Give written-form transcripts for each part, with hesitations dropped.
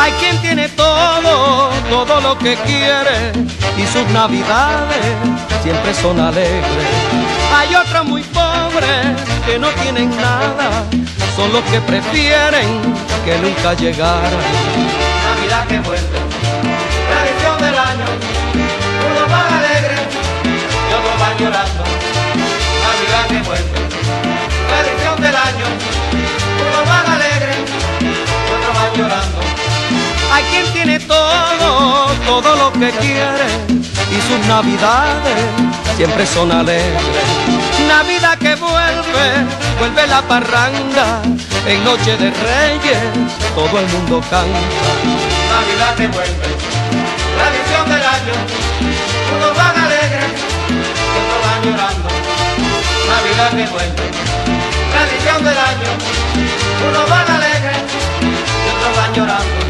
Hay quien tiene todo, todo lo que quiere y sus navidades siempre son alegres. Hay otros muy pobres que no tienen nada, son los que prefieren que nunca llegara. Navidad que vuelve, tradición del año, unos van alegres y otros van llorando. Navidad que vuelve, tradición del año, unos van alegres y otros van llorando. Hay quien tiene todo, todo lo que quiere y sus navidades siempre son alegres. Navidad que vuelve, vuelve la parranda, en noche de reyes todo el mundo canta. Navidad que vuelve, tradición del año, unos van alegres y otros van llorando. Navidad que vuelve, tradición del año, unos van alegres y otros van llorando.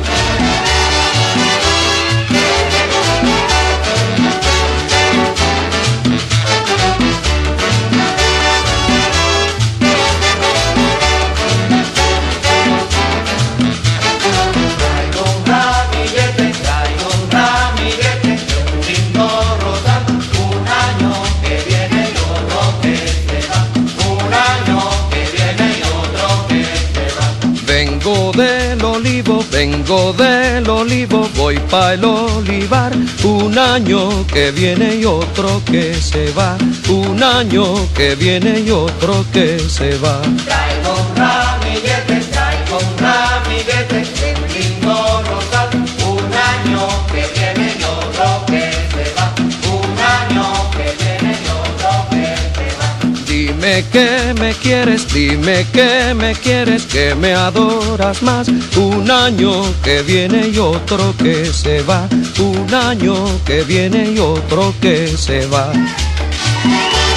Vengo del olivo, voy pa' el olivar. Un año que viene y otro que se va. Un año que viene y otro que se va. Traigo un ramillete, un lindo rosal. Un año que viene y otro que se va. Un año que viene y otro que se va. Dime que me quieres, que me adoras más. Un año que viene y otro que se va. Un año que viene y otro que se va.